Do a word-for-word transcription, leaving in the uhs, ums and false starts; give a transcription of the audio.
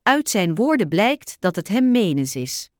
Uit zijn woorden blijkt dat het hem menens is.